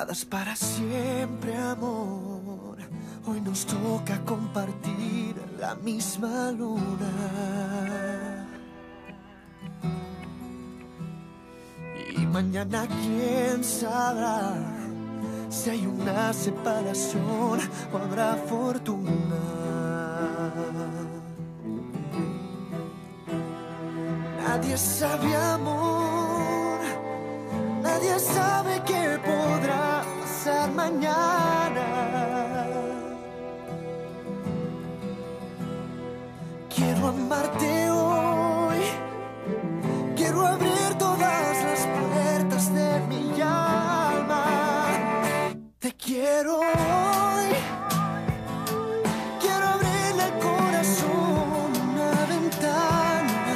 dadas para siempre, amor. Hoy nos toca compartir la misma luna. Y mañana quién sabrá si hay una separación o habrá fortuna. Nadie sabe, amor, nadie sabe qué podrá pasar mañana. Quiero amarte hoy, quiero abrir todas las puertas de mi alma. Te quiero hoy, quiero abrirle el corazón una ventana.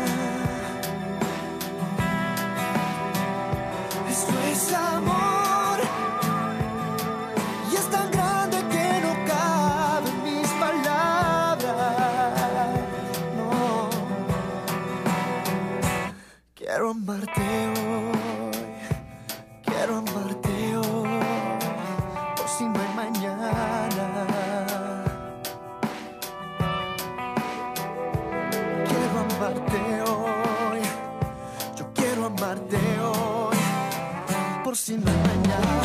Esto es amor y es tan grande que no caben mis palabras. No, quiero amarte hoy, quiero amarte hoy, por si no hay mañana. Quiero amarte hoy, yo quiero amarte hoy, por si no hay mañana.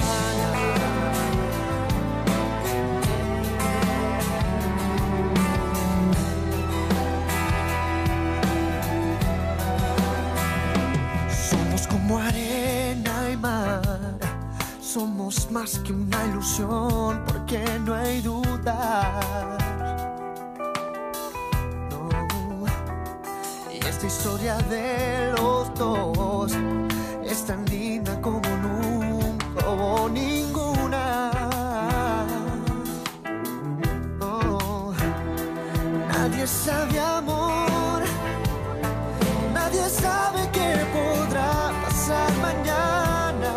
Somos como arena y mar, somos más que una ilusión, porque no hay duda. No. Y esta historia de los dos es tan linda como nunca hubo ninguna. No. Nadie sabe, amor, nadie sabe qué podrá pasar mañana.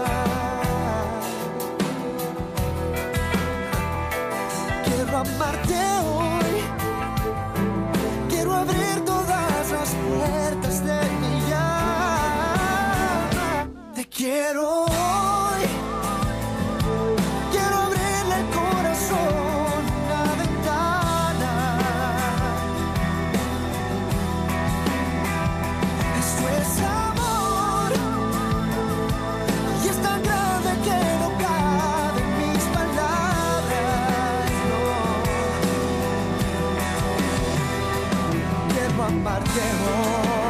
Quiero amarte hoy, quiero abrir todas las puertas de mi alma. Te quiero hoy, quiero abrirle el corazón una ventana. Esto es amor y es tan grande que no caben mis palabras. No. Quiero amarte hoy.